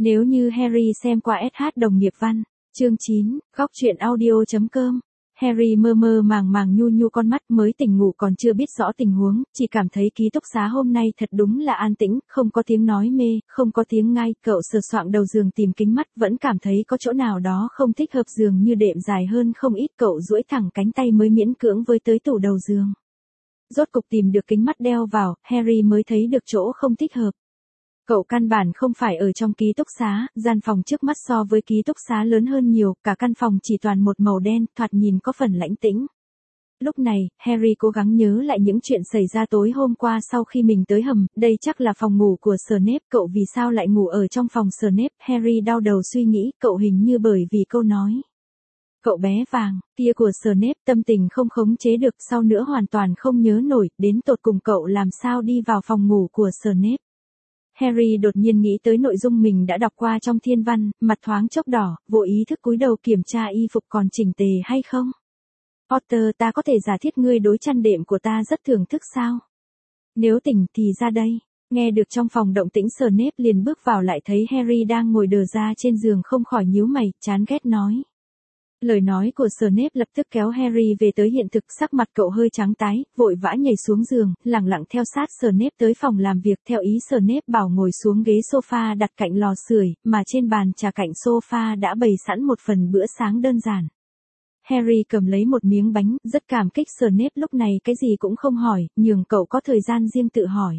Nếu như Harry xem qua SH đồng nghiệp văn. Chương 9, góc truyện audio.com. Harry mơ mơ màng màng nhu nhu con mắt, mới tỉnh ngủ còn chưa biết rõ tình huống, chỉ cảm thấy ký túc xá hôm nay thật đúng là an tĩnh, không có tiếng nói mê, không có tiếng ngai, cậu sờ soạng đầu giường tìm kính mắt, vẫn cảm thấy có chỗ nào đó không thích hợp, giường như đệm dài hơn không ít, cậu duỗi thẳng cánh tay mới miễn cưỡng với tới tủ đầu giường. Rốt cục tìm được kính mắt đeo vào, Harry mới thấy được chỗ không thích hợp. Cậu căn bản không phải ở trong ký túc xá, gian phòng trước mắt so với ký túc xá lớn hơn nhiều, cả căn phòng chỉ toàn một màu đen, thoạt nhìn có phần lãnh tĩnh. Lúc này, Harry cố gắng nhớ lại những chuyện xảy ra tối hôm qua sau khi mình tới hầm, đây chắc là phòng ngủ của Snape, cậu vì sao lại ngủ ở trong phòng Snape, Harry đau đầu suy nghĩ, cậu hình như bởi vì câu nói. Cậu bé vàng, kia của Snape, tâm tình không khống chế được, sau nữa hoàn toàn không nhớ nổi, đến tột cùng cậu làm sao đi vào phòng ngủ của Snape. Harry đột nhiên nghĩ tới nội dung mình đã đọc qua trong thiên văn, mặt thoáng chốc đỏ, vô ý thức cúi đầu kiểm tra y phục còn chỉnh tề hay không. Potter, ta có thể giả thiết ngươi đối chăn đệm của ta rất thưởng thức sao? Nếu tỉnh thì ra đây. Nghe được trong phòng động tĩnh, Snape liền bước vào, lại thấy Harry đang ngồi đờ ra trên giường, không khỏi nhíu mày, chán ghét nói. Lời nói của Snape lập tức kéo Harry về tới hiện thực, sắc mặt cậu hơi trắng tái, vội vã nhảy xuống giường, lẳng lặng theo sát Snape tới phòng làm việc, theo ý Snape bảo ngồi xuống ghế sofa đặt cạnh lò sưởi, mà trên bàn trà cạnh sofa đã bày sẵn một phần bữa sáng đơn giản. Harry cầm lấy một miếng bánh, rất cảm kích Snape lúc này cái gì cũng không hỏi, nhường cậu có thời gian riêng tự hỏi.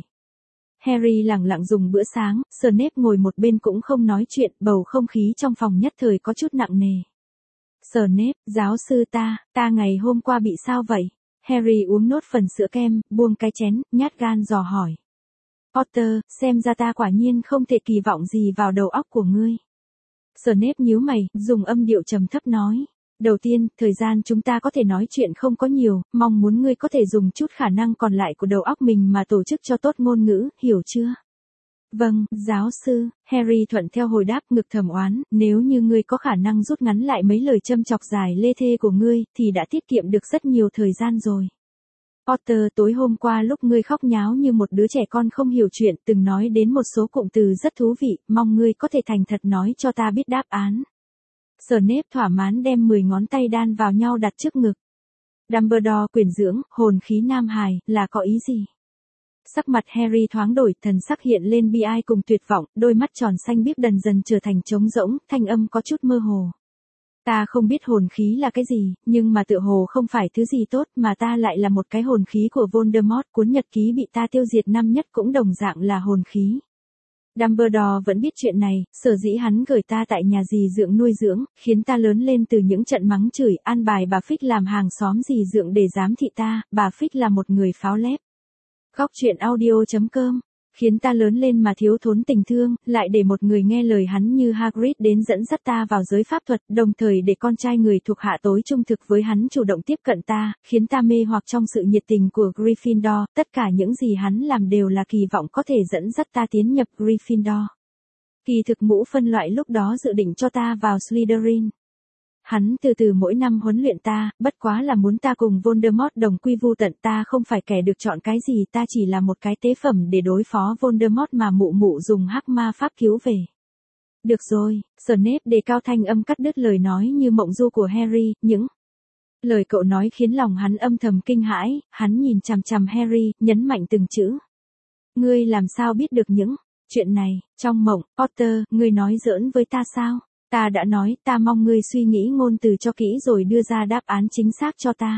Harry lẳng lặng dùng bữa sáng, Snape ngồi một bên cũng không nói chuyện, bầu không khí trong phòng nhất thời có chút nặng nề. Snape, giáo sư ta ngày hôm qua bị sao vậy? Harry uống nốt phần sữa kem, buông cái chén, nhát gan dò hỏi. Potter, xem ra ta quả nhiên không thể kỳ vọng gì vào đầu óc của ngươi. Snape nhíu mày, dùng âm điệu trầm thấp nói. Đầu tiên, thời gian chúng ta có thể nói chuyện không có nhiều, mong muốn ngươi có thể dùng chút khả năng còn lại của đầu óc mình mà tổ chức cho tốt ngôn ngữ, hiểu chưa? Vâng, giáo sư, Harry thuận theo hồi đáp, ngực thầm oán, nếu như ngươi có khả năng rút ngắn lại mấy lời châm chọc dài lê thê của ngươi, thì đã tiết kiệm được rất nhiều thời gian rồi. Potter, tối hôm qua lúc ngươi khóc nháo như một đứa trẻ con không hiểu chuyện, từng nói đến một số cụm từ rất thú vị, mong ngươi có thể thành thật nói cho ta biết đáp án. Snape thỏa mãn đem 10 ngón tay đan vào nhau đặt trước ngực. Dumbledore quyển dưỡng, hồn khí nam hài, là có ý gì? Sắc mặt Harry thoáng đổi, thần sắc hiện lên bi ai cùng tuyệt vọng, đôi mắt tròn xanh biếc dần dần trở thành trống rỗng, thanh âm có chút mơ hồ. Ta không biết hồn khí là cái gì, nhưng mà tựa hồ không phải thứ gì tốt, mà ta lại là một cái hồn khí của Voldemort, cuốn nhật ký bị ta tiêu diệt năm nhất cũng đồng dạng là hồn khí. Dumbledore vẫn biết chuyện này, sở dĩ hắn gửi ta tại nhà dì dượng nuôi dưỡng, khiến ta lớn lên từ những trận mắng chửi, an bài bà Fitch làm hàng xóm dì dượng để giám thị ta, bà Fitch là một người pháo lép. Góc truyện audio.com, khiến ta lớn lên mà thiếu thốn tình thương, lại để một người nghe lời hắn như Hagrid đến dẫn dắt ta vào giới pháp thuật, đồng thời để con trai người thuộc hạ tối trung thực với hắn chủ động tiếp cận ta, khiến ta mê hoặc trong sự nhiệt tình của Gryffindor, tất cả những gì hắn làm đều là kỳ vọng có thể dẫn dắt ta tiến nhập Gryffindor. Kỳ thực mũ phân loại lúc đó dự định cho ta vào Slytherin. Hắn từ từ mỗi năm huấn luyện ta, bất quá là muốn ta cùng Voldemort đồng quy vu tận, ta không phải kẻ được chọn cái gì, ta chỉ là một cái tế phẩm để đối phó Voldemort mà mụ mụ dùng hắc ma pháp cứu về. Được rồi, Snape đề cao thanh âm cắt đứt lời nói như mộng du của Harry, những lời cậu nói khiến lòng hắn âm thầm kinh hãi, hắn nhìn chằm chằm Harry, nhấn mạnh từng chữ. Ngươi làm sao biết được những chuyện này, trong mộng, Potter, ngươi nói giỡn với ta sao? Ta đã nói, ta mong ngươi suy nghĩ ngôn từ cho kỹ rồi đưa ra đáp án chính xác cho ta.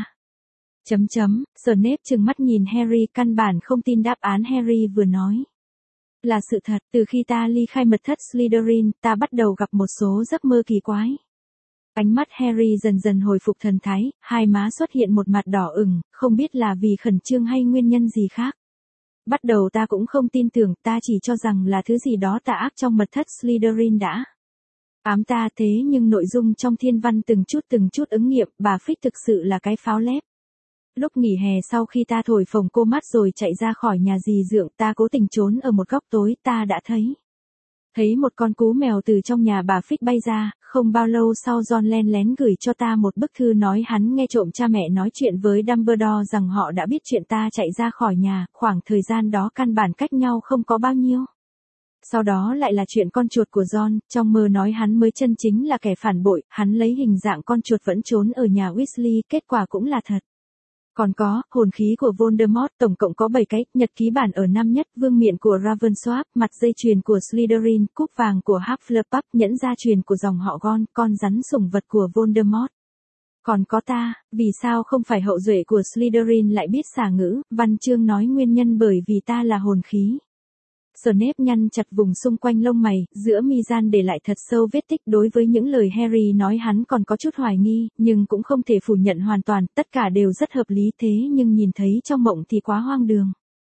Snape trừng mắt nhìn Harry, căn bản không tin đáp án Harry vừa nói. Là sự thật, từ khi ta ly khai mật thất Slytherin, ta bắt đầu gặp một số giấc mơ kỳ quái. Ánh mắt Harry dần dần hồi phục thần thái, hai má xuất hiện một mặt đỏ ửng, không biết là vì khẩn trương hay nguyên nhân gì khác. Bắt đầu ta cũng không tin tưởng, ta chỉ cho rằng là thứ gì đó tà ác trong mật thất Slytherin đã ám ta, thế nhưng nội dung trong thiên văn từng chút ứng nghiệm, bà Fitch thực sự là cái pháo lép. Lúc nghỉ hè sau khi ta thổi phồng cô mắt rồi chạy ra khỏi nhà dì dượng, ta cố tình trốn ở một góc tối, ta đã thấy một con cú mèo từ trong nhà bà Fitch bay ra, không bao lâu sau John len lén gửi cho ta một bức thư nói hắn nghe trộm cha mẹ nói chuyện với Dumbledore rằng họ đã biết chuyện ta chạy ra khỏi nhà, khoảng thời gian đó căn bản cách nhau không có bao nhiêu. Sau đó lại là chuyện con chuột của Ron, trong mơ nói hắn mới chân chính là kẻ phản bội, hắn lấy hình dạng con chuột vẫn trốn ở nhà Weasley, kết quả cũng là thật. Còn có, hồn khí của Voldemort, tổng cộng có 7 cái, nhật ký bản ở năm nhất, vương miện của Ravensworth, mặt dây chuyền của Slytherin, cúp vàng của Hufflepuff, nhẫn gia truyền của dòng họ Gon, con rắn sủng vật của Voldemort. Còn có ta, vì sao không phải hậu duệ của Slytherin lại biết xả ngữ, văn chương nói nguyên nhân bởi vì ta là hồn khí. Snape nhăn chặt vùng xung quanh lông mày, giữa mi gian để lại thật sâu vết tích. Đối với những lời Harry nói hắn còn có chút hoài nghi, nhưng cũng không thể phủ nhận hoàn toàn, tất cả đều rất hợp lý thế nhưng nhìn thấy trong mộng thì quá hoang đường.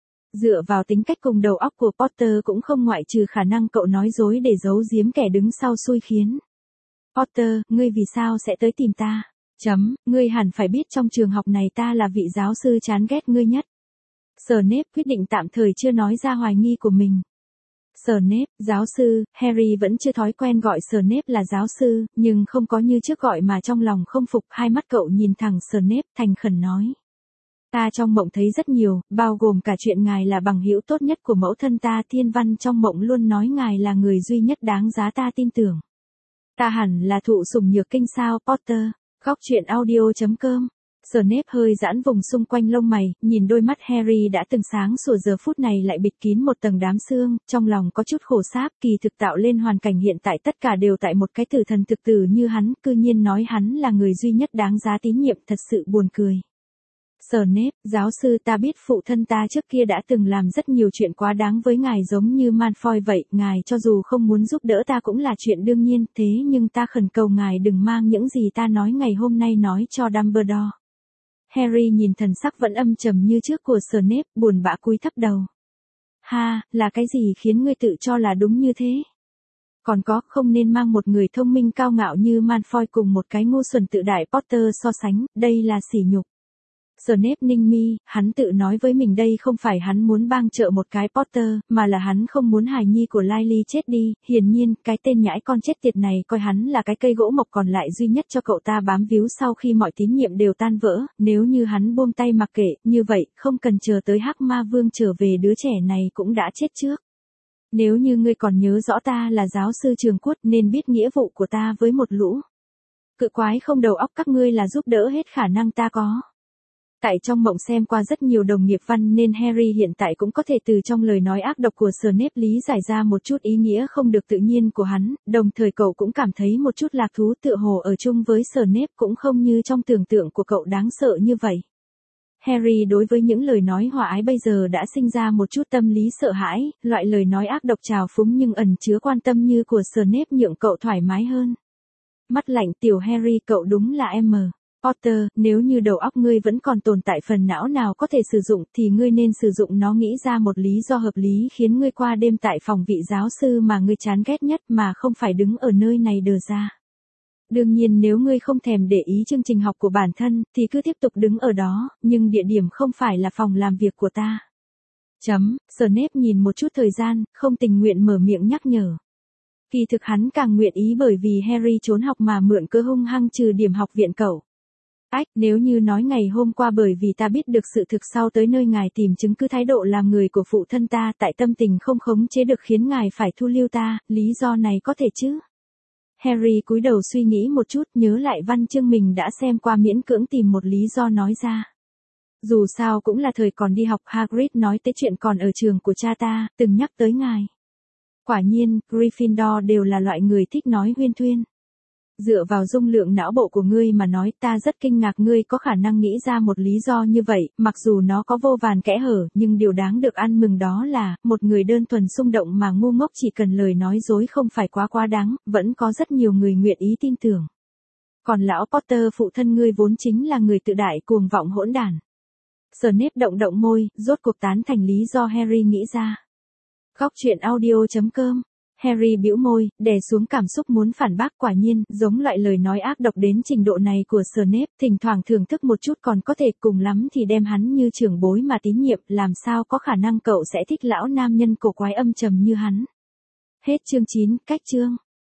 Dựa vào tính cách cùng đầu óc của Potter cũng không ngoại trừ khả năng cậu nói dối để giấu giếm kẻ đứng sau xui khiến. Potter, ngươi vì sao sẽ tới tìm ta? Ngươi hẳn phải biết trong trường học này ta là vị giáo sư chán ghét ngươi nhất. Snape quyết định tạm thời chưa nói ra hoài nghi của mình. Snape, giáo sư, Harry vẫn chưa thói quen gọi Snape là giáo sư, nhưng không có như trước gọi mà trong lòng không phục, hai mắt cậu nhìn thẳng Snape, thành khẩn nói. Ta trong mộng thấy rất nhiều, bao gồm cả chuyện ngài là bằng hữu tốt nhất của mẫu thân ta. Thiên văn trong mộng luôn nói ngài là người duy nhất đáng giá ta tin tưởng. Ta hẳn là thụ sủng nhược kinh sao, Potter? Góc truyện audio.com. Snape hơi giãn vùng xung quanh lông mày, nhìn đôi mắt Harry đã từng sáng sủa giờ phút này lại bịt kín một tầng đám sương, trong lòng có chút khổ sáp, kỳ thực tạo lên hoàn cảnh hiện tại tất cả đều tại một cái tử thần thực tử như hắn, cư nhiên nói hắn là người duy nhất đáng giá tín nhiệm, thật sự buồn cười. Snape, giáo sư, ta biết phụ thân ta trước kia đã từng làm rất nhiều chuyện quá đáng với ngài giống như Malfoy vậy, ngài cho dù không muốn giúp đỡ ta cũng là chuyện đương nhiên, thế nhưng ta khẩn cầu ngài đừng mang những gì ta nói ngày hôm nay nói cho Dumbledore. Harry nhìn thần sắc vẫn âm trầm như trước của Snape, buồn bã cúi thấp đầu. Ha, là cái gì khiến ngươi tự cho là đúng như thế? Còn có, không nên mang một người thông minh cao ngạo như Malfoy cùng một cái ngu xuẩn tự đại Potter so sánh, đây là sỉ nhục. Snape ninh mi, hắn tự nói với mình đây không phải hắn muốn bang trợ một cái Potter, mà là hắn không muốn hài nhi của Lily chết đi, hiển nhiên, cái tên nhãi con chết tiệt này coi hắn là cái cây gỗ mộc còn lại duy nhất cho cậu ta bám víu sau khi mọi tín nhiệm đều tan vỡ, nếu như hắn buông tay mặc kệ, như vậy, không cần chờ tới Hắc Ma Vương trở về đứa trẻ này cũng đã chết trước. Nếu như ngươi còn nhớ rõ ta là giáo sư Trường Quốc nên biết nghĩa vụ của ta với một lũ cự quái không đầu óc các ngươi là giúp đỡ hết khả năng ta có. Tại trong mộng xem qua rất nhiều đồng nghiệp văn nên Harry hiện tại cũng có thể từ trong lời nói ác độc của Snape lý giải ra một chút ý nghĩa không được tự nhiên của hắn, đồng thời cậu cũng cảm thấy một chút lạc thú tựa hồ ở chung với Snape cũng không như trong tưởng tượng của cậu đáng sợ như vậy. Harry đối với những lời nói hòa ái bây giờ đã sinh ra một chút tâm lý sợ hãi, loại lời nói ác độc trào phúng nhưng ẩn chứa quan tâm như của Snape nhượng cậu thoải mái hơn. Mắt lạnh tiểu Harry cậu đúng là M. Potter, nếu như đầu óc ngươi vẫn còn tồn tại phần não nào có thể sử dụng thì ngươi nên sử dụng nó nghĩ ra một lý do hợp lý khiến ngươi qua đêm tại phòng vị giáo sư mà ngươi chán ghét nhất mà không phải đứng ở nơi này đờ ra. Đương nhiên nếu ngươi không thèm để ý chương trình học của bản thân thì cứ tiếp tục đứng ở đó, nhưng địa điểm không phải là phòng làm việc của ta. Snape nhìn một chút thời gian, không tình nguyện mở miệng nhắc nhở. Kỳ thực hắn càng nguyện ý bởi vì Harry trốn học mà mượn cơ hung hăng trừ điểm học viện cậu. Nếu như nói ngày hôm qua bởi vì ta biết được sự thực sau tới nơi ngài tìm chứng cứ thái độ làm người của phụ thân ta tại tâm tình không khống chế được khiến ngài phải thu lưu ta, lý do này có thể chứ? Harry cúi đầu suy nghĩ một chút nhớ lại văn chương mình đã xem qua miễn cưỡng tìm một lý do nói ra. Dù sao cũng là thời còn đi học Hagrid nói tới chuyện còn ở trường của cha ta, từng nhắc tới ngài. Quả nhiên, Gryffindor đều là loại người thích nói huyên thuyên. Dựa vào dung lượng não bộ của ngươi mà nói ta rất kinh ngạc ngươi có khả năng nghĩ ra một lý do như vậy, mặc dù nó có vô vàn kẽ hở, nhưng điều đáng được ăn mừng đó là, một người đơn thuần xung động mà ngu ngốc chỉ cần lời nói dối không phải quá đáng, vẫn có rất nhiều người nguyện ý tin tưởng. Còn lão Potter phụ thân ngươi vốn chính là người tự đại cuồng vọng hỗn đản. Snape động môi, rốt cuộc tán thành lý do Harry nghĩ ra. Góc truyện audio.com. Harry bĩu môi, đè xuống cảm xúc muốn phản bác quả nhiên, giống loại lời nói ác độc đến trình độ này của Snape, thỉnh thoảng thưởng thức một chút còn có thể cùng lắm thì đem hắn như trưởng bối mà tín nhiệm, làm sao có khả năng cậu sẽ thích lão nam nhân cổ quái âm trầm như hắn. Hết chương 9, cách chương.